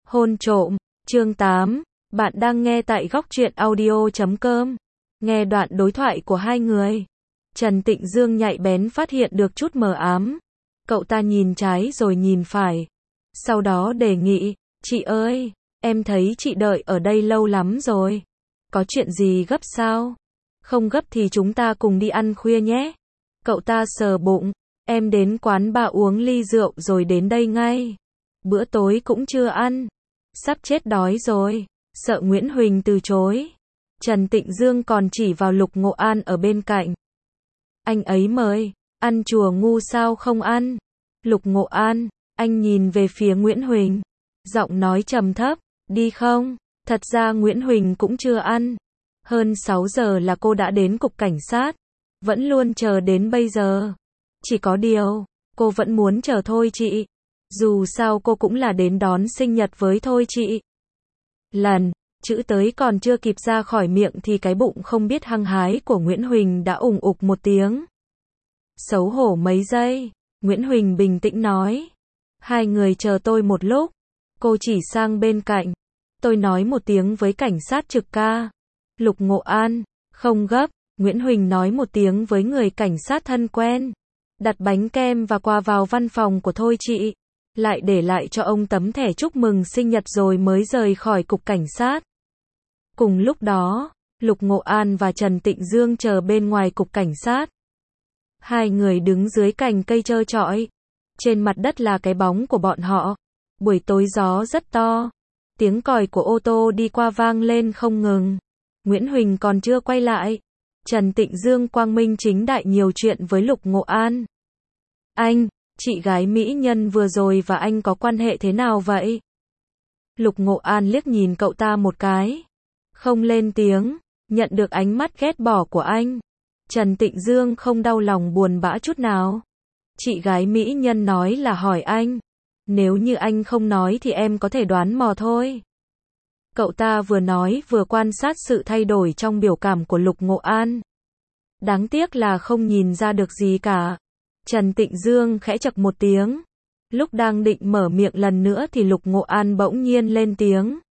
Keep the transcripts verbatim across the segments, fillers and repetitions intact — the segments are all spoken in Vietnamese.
Hôn trộm, chương tám, bạn đang nghe tại góc truyện audio chấm com. Nghe đoạn đối thoại của hai người. Trần Tịnh Dương nhạy bén phát hiện được chút mờ ám. Cậu ta nhìn trái rồi nhìn phải. Sau đó đề nghị, chị ơi, em thấy chị đợi ở đây lâu lắm rồi. Có chuyện gì gấp sao? Không gấp thì chúng ta cùng đi ăn khuya nhé. Cậu ta sờ bụng, em đến quán bar uống ly rượu rồi đến đây ngay. Bữa tối cũng chưa ăn. Sắp chết đói rồi. Sợ Nguyễn Huỳnh từ chối. Trần Tịnh Dương còn chỉ vào Lục Ngộ An ở bên cạnh. Anh ấy mời, ăn chùa ngu sao không ăn? Lục Ngộ An, anh nhìn về phía Nguyễn Huỳnh. Giọng nói trầm thấp, đi không? Thật ra Nguyễn Huỳnh cũng chưa ăn. Hơn sáu giờ là cô đã đến cục cảnh sát. Vẫn luôn chờ đến bây giờ. Chỉ có điều, cô vẫn muốn chờ thôi chị. Dù sao cô cũng là đến đón sinh nhật với thôi chị. Lần, chữ tới còn chưa kịp ra khỏi miệng thì cái bụng không biết hăng hái của Nguyễn Huỳnh đã ủng ục một tiếng. Xấu hổ mấy giây, Nguyễn Huỳnh bình tĩnh nói. Hai người chờ tôi một lúc. Cô chỉ sang bên cạnh. Tôi nói một tiếng với cảnh sát trực ca. Lục Ngộ An, không gấp, Nguyễn Huỳnh nói một tiếng với người cảnh sát thân quen. Đặt bánh kem và quà vào văn phòng của thôi chị. Lại để lại cho ông tấm thẻ chúc mừng sinh nhật rồi mới rời khỏi cục cảnh sát. Cùng lúc đó, Lục Ngộ An và Trần Tịnh Dương chờ bên ngoài cục cảnh sát. Hai người đứng dưới cành cây trơ trọi. Trên mặt đất là cái bóng của bọn họ. Buổi tối gió rất to. Tiếng còi của ô tô đi qua vang lên không ngừng. Nguyễn Huỳnh còn chưa quay lại. Trần Tịnh Dương quang minh chính đại nhiều chuyện với Lục Ngộ An. Anh, chị gái mỹ nhân vừa rồi và anh có quan hệ thế nào vậy? Lục Ngộ An liếc nhìn cậu ta một cái. Không lên tiếng, nhận được ánh mắt ghét bỏ của anh. Trần Tịnh Dương không đau lòng buồn bã chút nào. Chị gái mỹ nhân nói là hỏi anh. Nếu như anh không nói thì em có thể đoán mò thôi. Cậu ta vừa nói vừa quan sát sự thay đổi trong biểu cảm của Lục Ngộ An. Đáng tiếc là không nhìn ra được gì cả. Trần Tịnh Dương khẽ chậc một tiếng. Lúc đang định mở miệng lần nữa thì Lục Ngộ An bỗng nhiên lên tiếng.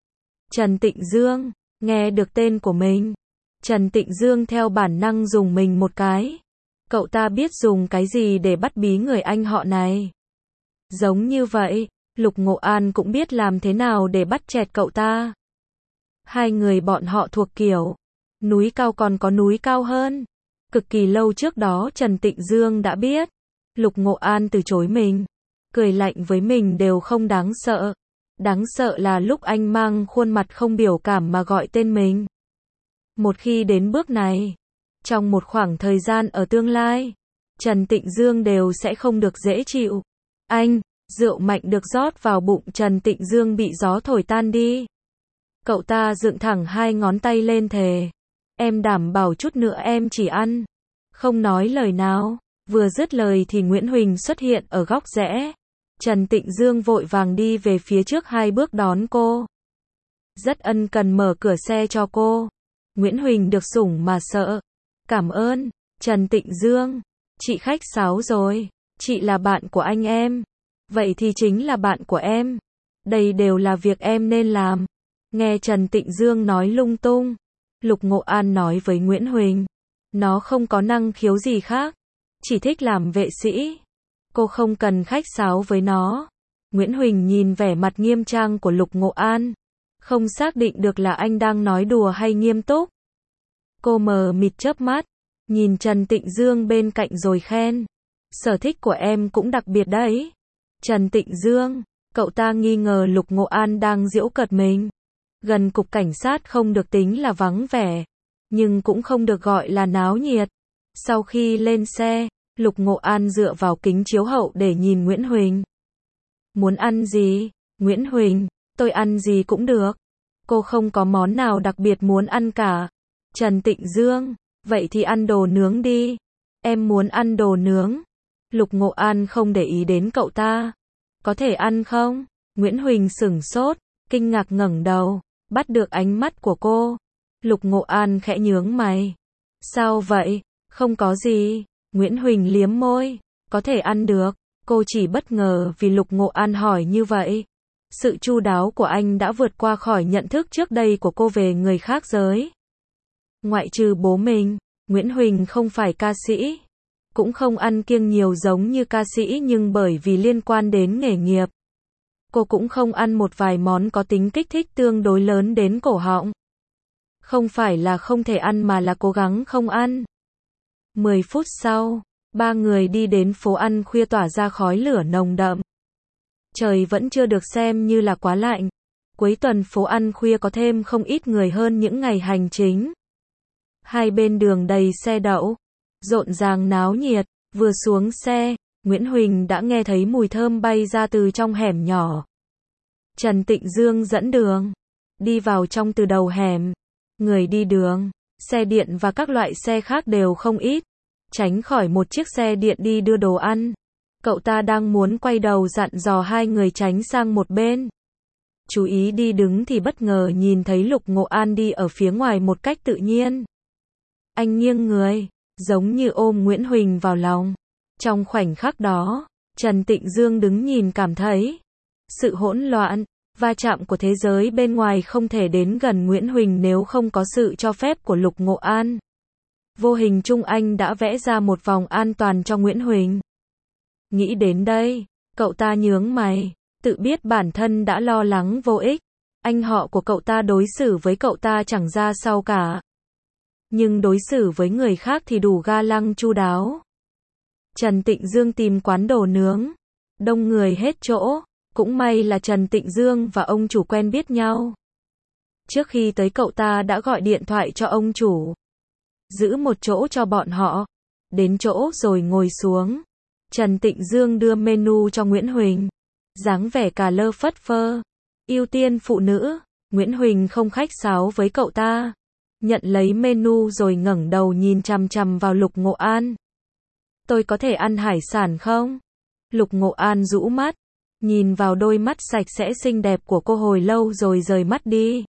Trần Tịnh Dương, nghe được tên của mình. Trần Tịnh Dương theo bản năng dùng mình một cái. Cậu ta biết dùng cái gì để bắt bí người anh họ này. Giống như vậy, Lục Ngộ An cũng biết làm thế nào để bắt chẹt cậu ta. Hai người bọn họ thuộc kiểu, núi cao còn có núi cao hơn. Cực kỳ lâu trước đó Trần Tịnh Dương đã biết. Lục Ngộ An từ chối mình. Cười lạnh với mình đều không đáng sợ. Đáng sợ là lúc anh mang khuôn mặt không biểu cảm mà gọi tên mình. Một khi đến bước này, trong một khoảng thời gian ở tương lai, Trần Tịnh Dương đều sẽ không được dễ chịu. Anh, rượu mạnh được rót vào bụng Trần Tịnh Dương bị gió thổi tan đi. Cậu ta dựng thẳng hai ngón tay lên thề. Em đảm bảo chút nữa em chỉ ăn. Không nói lời nào. Vừa dứt lời thì Nguyễn Huỳnh xuất hiện ở góc rẽ. Trần Tịnh Dương vội vàng đi về phía trước hai bước đón cô. Rất ân cần mở cửa xe cho cô. Nguyễn Huỳnh được sủng mà sợ. Cảm ơn, Trần Tịnh Dương. Chị khách sáo rồi. Chị là bạn của anh em. Vậy thì chính là bạn của em. Đây đều là việc em nên làm. Nghe Trần Tịnh Dương nói lung tung. Lục Ngộ An nói với Nguyễn Huỳnh. Nó không có năng khiếu gì khác. Chỉ thích làm vệ sĩ. Cô không cần khách sáo với nó. Nguyễn Huỳnh nhìn vẻ mặt nghiêm trang của Lục Ngộ An. Không xác định được là anh đang nói đùa hay nghiêm túc. Cô mờ mịt chớp mắt. Nhìn Trần Tịnh Dương bên cạnh rồi khen. Sở thích của em cũng đặc biệt đấy. Trần Tịnh Dương, cậu ta nghi ngờ Lục Ngộ An đang giễu cợt mình. Gần cục cảnh sát không được tính là vắng vẻ, nhưng cũng không được gọi là náo nhiệt. Sau khi lên xe, Lục Ngộ An dựa vào kính chiếu hậu để nhìn Nguyễn Huỳnh. Muốn ăn gì? Nguyễn Huỳnh, tôi ăn gì cũng được. Cô không có món nào đặc biệt muốn ăn cả. Trần Tịnh Dương, vậy thì ăn đồ nướng đi. Em muốn ăn đồ nướng. Lục Ngộ An không để ý đến cậu ta. Có thể ăn không? Nguyễn Huỳnh sửng sốt, kinh ngạc ngẩng đầu, bắt được ánh mắt của cô. Lục Ngộ An khẽ nhướng mày. Sao vậy? Không có gì. Nguyễn Huỳnh liếm môi. Có thể ăn được. Cô chỉ bất ngờ vì Lục Ngộ An hỏi như vậy. Sự chu đáo của anh đã vượt qua khỏi nhận thức trước đây của cô về người khác giới. Ngoại trừ bố mình, Nguyễn Huỳnh không phải ca sĩ, cũng không ăn kiêng nhiều giống như ca sĩ, nhưng bởi vì liên quan đến nghề nghiệp, cô cũng không ăn một vài món có tính kích thích tương đối lớn đến cổ họng. Không phải là không thể ăn mà là cố gắng không ăn. mười phút sau, ba người đi đến phố ăn khuya tỏa ra khói lửa nồng đậm. Trời vẫn chưa được xem như là quá lạnh. Cuối tuần phố ăn khuya có thêm không ít người hơn những ngày hành chính. Hai bên đường đầy xe đậu, rộn ràng náo nhiệt. Vừa xuống xe, Nguyễn Huỳnh đã nghe thấy mùi thơm bay ra từ trong hẻm nhỏ. Trần Tịnh Dương dẫn đường, đi vào trong từ đầu hẻm. Người đi đường, xe điện và các loại xe khác đều không ít. Tránh khỏi một chiếc xe điện đi đưa đồ ăn. Cậu ta đang muốn quay đầu dặn dò hai người tránh sang một bên. Chú ý đi đứng thì bất ngờ nhìn thấy Lục Ngộ An đi ở phía ngoài một cách tự nhiên. Anh nghiêng người, giống như ôm Nguyễn Huỳnh vào lòng. Trong khoảnh khắc đó, Trần Tịnh Dương đứng nhìn cảm thấy sự hỗn loạn, va chạm của thế giới bên ngoài không thể đến gần Nguyễn Huỳnh nếu không có sự cho phép của Lục Ngộ An. Vô hình chung anh đã vẽ ra một vòng an toàn cho Nguyễn Huỳnh. Nghĩ đến đây, cậu ta nhướng mày, tự biết bản thân đã lo lắng vô ích. Anh họ của cậu ta đối xử với cậu ta chẳng ra sao cả. Nhưng đối xử với người khác thì đủ ga lăng chu đáo. Trần Tịnh Dương tìm quán đồ nướng. Đông người hết chỗ. Cũng may là Trần Tịnh Dương và ông chủ quen biết nhau. Trước khi tới cậu ta đã gọi điện thoại cho ông chủ. Giữ một chỗ cho bọn họ. Đến chỗ rồi ngồi xuống. Trần Tịnh Dương đưa menu cho Nguyễn Huỳnh. Dáng vẻ cà lơ phất phơ. Ưu tiên phụ nữ. Nguyễn Huỳnh không khách sáo với cậu ta. Nhận lấy menu rồi ngẩng đầu nhìn chằm chằm vào Lục Ngộ An. Tôi có thể ăn hải sản không? Lục Ngộ An rũ mắt. Nhìn vào đôi mắt sạch sẽ xinh đẹp của cô hồi lâu rồi rời mắt đi.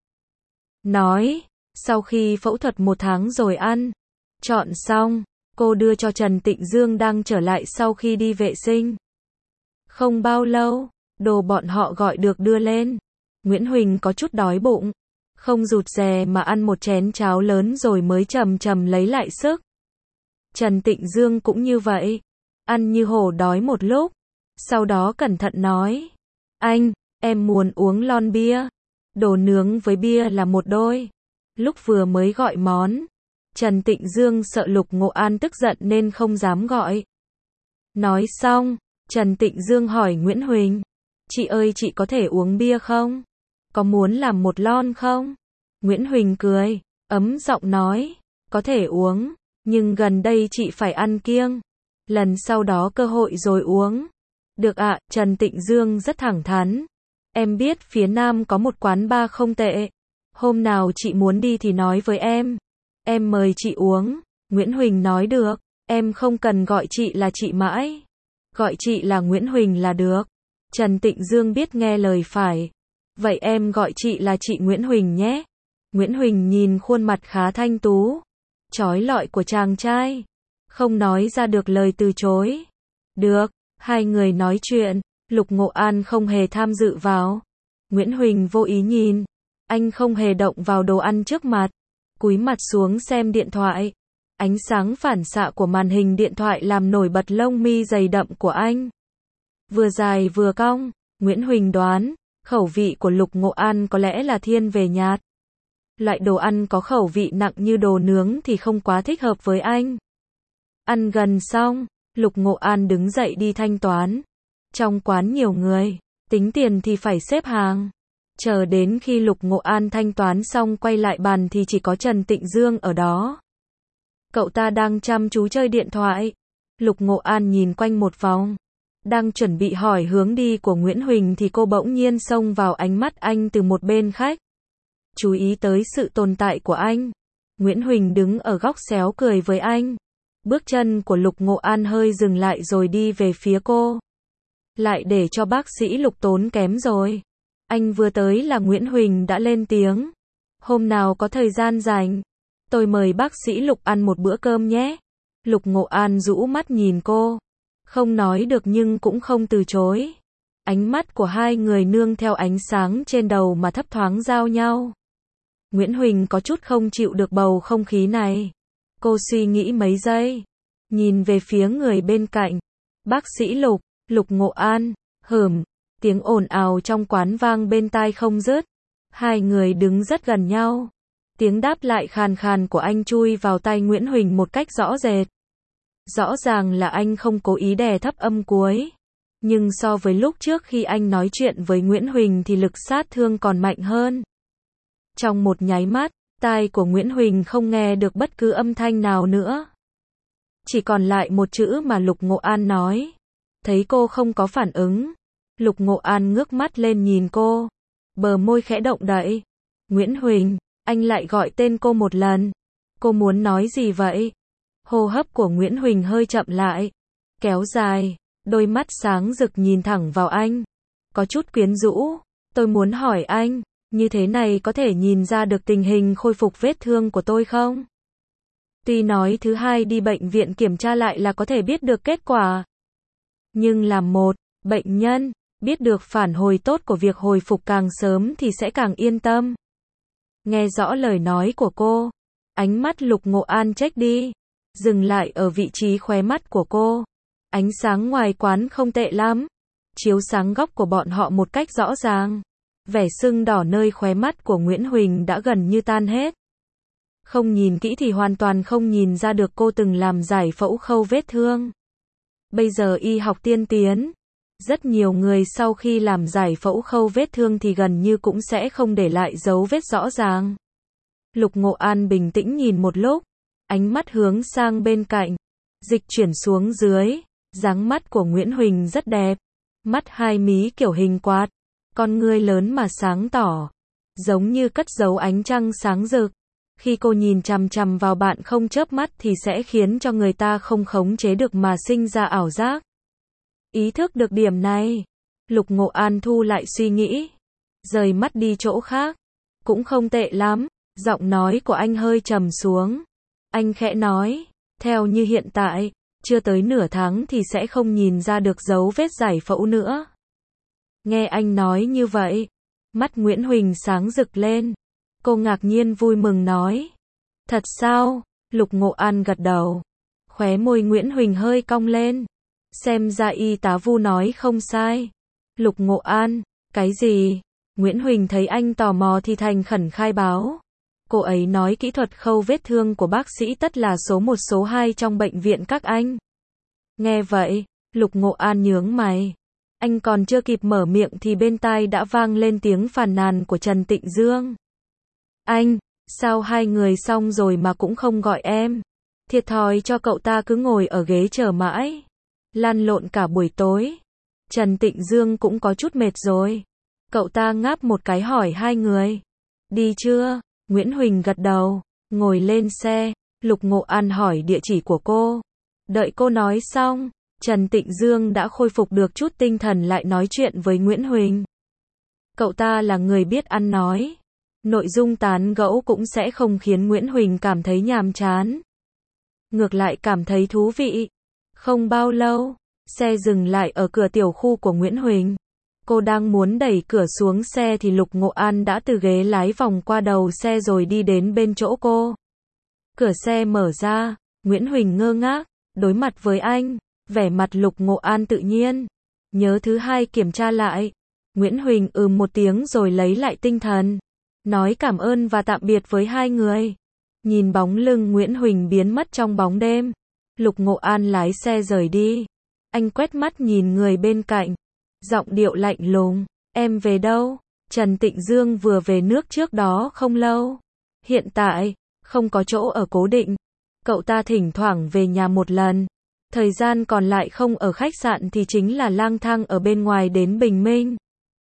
Nói, sau khi phẫu thuật một tháng rồi ăn. Chọn xong, cô đưa cho Trần Tịnh Dương đang trở lại sau khi đi vệ sinh. Không bao lâu, đồ bọn họ gọi được đưa lên. Nguyễn Huỳnh có chút đói bụng. Không rụt rè mà ăn một chén cháo lớn rồi mới chầm chầm lấy lại sức. Trần Tịnh Dương cũng như vậy. Ăn như hổ đói một lúc. Sau đó cẩn thận nói. Anh, em muốn uống lon bia. Đồ nướng với bia là một đôi. Lúc vừa mới gọi món, Trần Tịnh Dương sợ Lục Ngộ An tức giận nên không dám gọi. Nói xong, Trần Tịnh Dương hỏi Nguyễn Huỳnh. Chị ơi, chị có thể uống bia không? Có muốn làm một lon không? Nguyễn Huỳnh cười, ấm giọng nói. Có thể uống, nhưng gần đây chị phải ăn kiêng. Lần sau đó cơ hội rồi uống. Được ạ, à, Trần Tịnh Dương rất thẳng thắn. Em biết phía Nam có một quán bar không tệ. Hôm nào chị muốn đi thì nói với em. Em mời chị uống. Nguyễn Huỳnh nói được. Em không cần gọi chị là chị mãi. Gọi chị là Nguyễn Huỳnh là được. Trần Tịnh Dương biết nghe lời phải. Vậy em gọi chị là chị Nguyễn Huỳnh nhé. Nguyễn Huỳnh nhìn khuôn mặt khá thanh tú, chói lọi của chàng trai. Không nói ra được lời từ chối. Được, hai người nói chuyện. Lục Ngộ An không hề tham dự vào. Nguyễn Huỳnh vô ý nhìn. Anh không hề động vào đồ ăn trước mặt. Cúi mặt xuống xem điện thoại. Ánh sáng phản xạ của màn hình điện thoại làm nổi bật lông mi dày đậm của anh. Vừa dài vừa cong. Nguyễn Huỳnh đoán, khẩu vị của Lục Ngộ An có lẽ là thiên về nhạt. Loại đồ ăn có khẩu vị nặng như đồ nướng thì không quá thích hợp với anh. Ăn gần xong, Lục Ngộ An đứng dậy đi thanh toán. Trong quán nhiều người, tính tiền thì phải xếp hàng. Chờ đến khi Lục Ngộ An thanh toán xong quay lại bàn thì chỉ có Trần Tịnh Dương ở đó. Cậu ta đang chăm chú chơi điện thoại. Lục Ngộ An nhìn quanh một vòng. Đang chuẩn bị hỏi hướng đi của Nguyễn Huỳnh thì cô bỗng nhiên xông vào ánh mắt anh từ một bên khách. Chú ý tới sự tồn tại của anh. Nguyễn Huỳnh đứng ở góc xéo cười với anh. Bước chân của Lục Ngộ An hơi dừng lại rồi đi về phía cô. Lại để cho bác sĩ Lục tốn kém rồi. Anh vừa tới là Nguyễn Huỳnh đã lên tiếng. Hôm nào có thời gian rảnh, tôi mời bác sĩ Lục ăn một bữa cơm nhé. Lục Ngộ An rũ mắt nhìn cô. Không nói được nhưng cũng không từ chối. Ánh mắt của hai người nương theo ánh sáng trên đầu mà thấp thoáng giao nhau. Nguyễn Huỳnh có chút không chịu được bầu không khí này. Cô suy nghĩ mấy giây, nhìn về phía người bên cạnh. Bác sĩ Lục, Lục Ngộ An, hửm, tiếng ồn ào trong quán vang bên tai không dứt. Hai người đứng rất gần nhau. Tiếng đáp lại khàn khàn của anh chui vào tai Nguyễn Huỳnh một cách rõ rệt. Rõ ràng là anh không cố ý đè thấp âm cuối. Nhưng so với lúc trước khi anh nói chuyện với Nguyễn Huỳnh thì lực sát thương còn mạnh hơn. Trong một nháy mắt, tai của Nguyễn Huỳnh không nghe được bất cứ âm thanh nào nữa. Chỉ còn lại một chữ mà Lục Ngộ An nói. Thấy cô không có phản ứng, Lục Ngộ An ngước mắt lên nhìn cô. Bờ môi khẽ động đậy. Nguyễn Huỳnh, anh lại gọi tên cô một lần. Cô muốn nói gì vậy? Hô hấp của Nguyễn Huỳnh hơi chậm lại, kéo dài, đôi mắt sáng rực nhìn thẳng vào anh. Có chút quyến rũ. Tôi muốn hỏi anh, như thế này có thể nhìn ra được tình hình khôi phục vết thương của tôi không? Tuy nói thứ hai đi bệnh viện kiểm tra lại là có thể biết được kết quả. Nhưng làm một bệnh nhân, biết được phản hồi tốt của việc hồi phục càng sớm thì sẽ càng yên tâm. Nghe rõ lời nói của cô, ánh mắt Lục Ngộ An chếch đi, dừng lại ở vị trí khóe mắt của cô. Ánh sáng ngoài quán không tệ lắm, chiếu sáng góc của bọn họ một cách rõ ràng. Vẻ sưng đỏ nơi khóe mắt của Nguyễn Huỳnh đã gần như tan hết. Không nhìn kỹ thì hoàn toàn không nhìn ra được cô từng làm giải phẫu khâu vết thương. Bây giờ y học tiên tiến, rất nhiều người sau khi làm giải phẫu khâu vết thương thì gần như cũng sẽ không để lại dấu vết rõ ràng. Lục Ngộ An bình tĩnh nhìn một lúc, ánh mắt hướng sang bên cạnh, dịch chuyển xuống dưới. Dáng mắt của Nguyễn Huỳnh rất đẹp, mắt hai mí kiểu hình quạt, con ngươi lớn mà sáng tỏ, giống như cất giấu ánh trăng sáng rực. Khi cô nhìn chằm chằm vào bạn không chớp mắt thì sẽ khiến cho người ta không khống chế được mà sinh ra ảo giác. Ý thức được điểm này, Lục Ngộ An thu lại suy nghĩ, rời mắt đi chỗ khác. Cũng không tệ lắm, giọng nói của anh hơi trầm xuống. Anh khẽ nói, theo như hiện tại, chưa tới nửa tháng thì sẽ không nhìn ra được dấu vết giải phẫu nữa. Nghe anh nói như vậy, mắt Nguyễn Huỳnh sáng rực lên. Cô ngạc nhiên vui mừng nói. Thật sao? Lục Ngộ An gật đầu. Khóe môi Nguyễn Huỳnh hơi cong lên. Xem ra y tá Vu nói không sai. Lục Ngộ An, cái gì? Nguyễn Huỳnh thấy anh tò mò thì thành khẩn khai báo. Cô ấy nói kỹ thuật khâu vết thương của bác sĩ Tất là số một số hai trong bệnh viện các anh. Nghe vậy, Lục Ngộ An nhướng mày. Anh còn chưa kịp mở miệng thì bên tai đã vang lên tiếng phàn nàn của Trần Tịnh Dương. Anh, sao hai người xong rồi mà cũng không gọi em? Thiệt thòi cho cậu ta cứ ngồi ở ghế chờ mãi. Lăn lộn cả buổi tối. Trần Tịnh Dương cũng có chút mệt rồi. Cậu ta ngáp một cái hỏi hai người. Đi chưa? Nguyễn Huỳnh gật đầu, ngồi lên xe. Lục Ngộ An hỏi địa chỉ của cô. Đợi cô nói xong, Trần Tịnh Dương đã khôi phục được chút tinh thần lại nói chuyện với Nguyễn Huỳnh. Cậu ta là người biết ăn nói. Nội dung tán gẫu cũng sẽ không khiến Nguyễn Huỳnh cảm thấy nhàm chán. Ngược lại cảm thấy thú vị. Không bao lâu, xe dừng lại ở cửa tiểu khu của Nguyễn Huỳnh. Cô đang muốn đẩy cửa xuống xe thì Lục Ngộ An đã từ ghế lái vòng qua đầu xe rồi đi đến bên chỗ cô. Cửa xe mở ra, Nguyễn Huỳnh ngơ ngác, đối mặt với anh, vẻ mặt Lục Ngộ An tự nhiên. Nhớ thứ hai kiểm tra lại. Nguyễn Huỳnh ừm một tiếng rồi lấy lại tinh thần. Nói cảm ơn và tạm biệt với hai người. Nhìn bóng lưng Nguyễn Huỳnh biến mất trong bóng đêm. Lục Ngộ An lái xe rời đi. Anh quét mắt nhìn người bên cạnh. Giọng điệu lạnh lùng. Em về đâu? Trần Tịnh Dương vừa về nước trước đó không lâu. Hiện tại, không có chỗ ở cố định. Cậu ta thỉnh thoảng về nhà một lần. Thời gian còn lại không ở khách sạn thì chính là lang thang ở bên ngoài đến bình minh.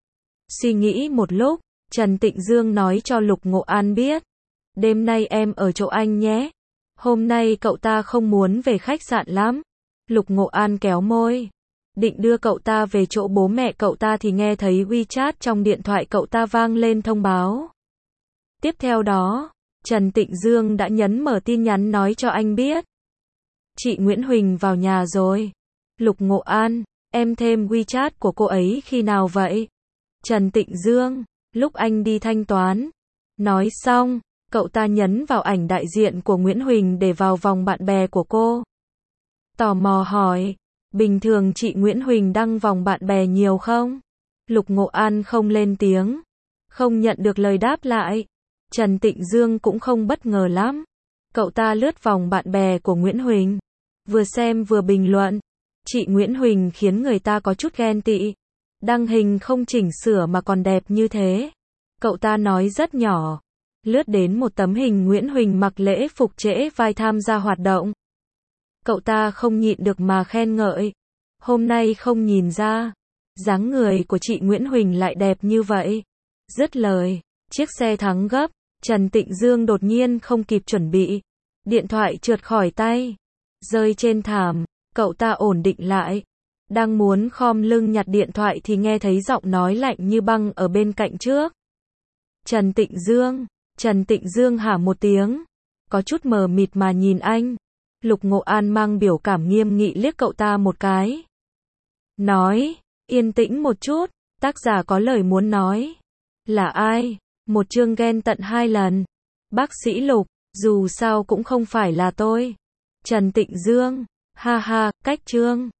Suy nghĩ một lúc, Trần Tịnh Dương nói cho Lục Ngộ An biết. Đêm nay em ở chỗ anh nhé. Hôm nay cậu ta không muốn về khách sạn lắm. Lục Ngộ An kéo môi. Định đưa cậu ta về chỗ bố mẹ cậu ta thì nghe thấy WeChat trong điện thoại cậu ta vang lên thông báo. Tiếp theo đó, Trần Tịnh Dương đã nhấn mở tin nhắn nói cho anh biết. Chị Nguyễn Huỳnh vào nhà rồi. Lục Ngộ An, Em thêm WeChat của cô ấy khi nào vậy? Trần Tịnh Dương, lúc anh đi thanh toán. Nói xong, cậu ta nhấn vào ảnh đại diện của Nguyễn Huỳnh để vào vòng bạn bè của cô. Tò mò hỏi, bình thường chị Nguyễn Huỳnh đăng vòng bạn bè nhiều không? Lục Ngộ An không lên tiếng, không nhận được lời đáp lại. Trần Tịnh Dương cũng không bất ngờ lắm. Cậu ta lướt vòng bạn bè của Nguyễn Huỳnh, vừa xem vừa bình luận. Chị Nguyễn Huỳnh khiến người ta có chút ghen tị. Đăng hình không chỉnh sửa mà còn đẹp như thế. Cậu ta nói rất nhỏ. Lướt đến một tấm hình Nguyễn Huỳnh mặc lễ phục trễ vai tham gia hoạt động. Cậu ta không nhịn được mà khen ngợi. Hôm nay không nhìn ra, dáng người của chị Nguyễn Huỳnh lại đẹp như vậy. Dứt lời, chiếc xe thắng gấp. Trần Tịnh Dương đột nhiên không kịp chuẩn bị. Điện thoại trượt khỏi tay, rơi trên thảm. Cậu ta ổn định lại. Đang muốn khom lưng nhặt điện thoại thì nghe thấy giọng nói lạnh như băng ở bên cạnh trước. Trần Tịnh Dương. Trần Tịnh Dương hả một tiếng, có chút mờ mịt mà nhìn anh. Lục Ngộ An mang biểu cảm nghiêm nghị liếc cậu ta một cái. Nói, yên tĩnh một chút, tác giả có lời muốn nói. Là ai? Một chương ghen tận hai lần. Bác sĩ Lục, dù sao cũng không phải là tôi. Trần Tịnh Dương, ha ha, cách chương.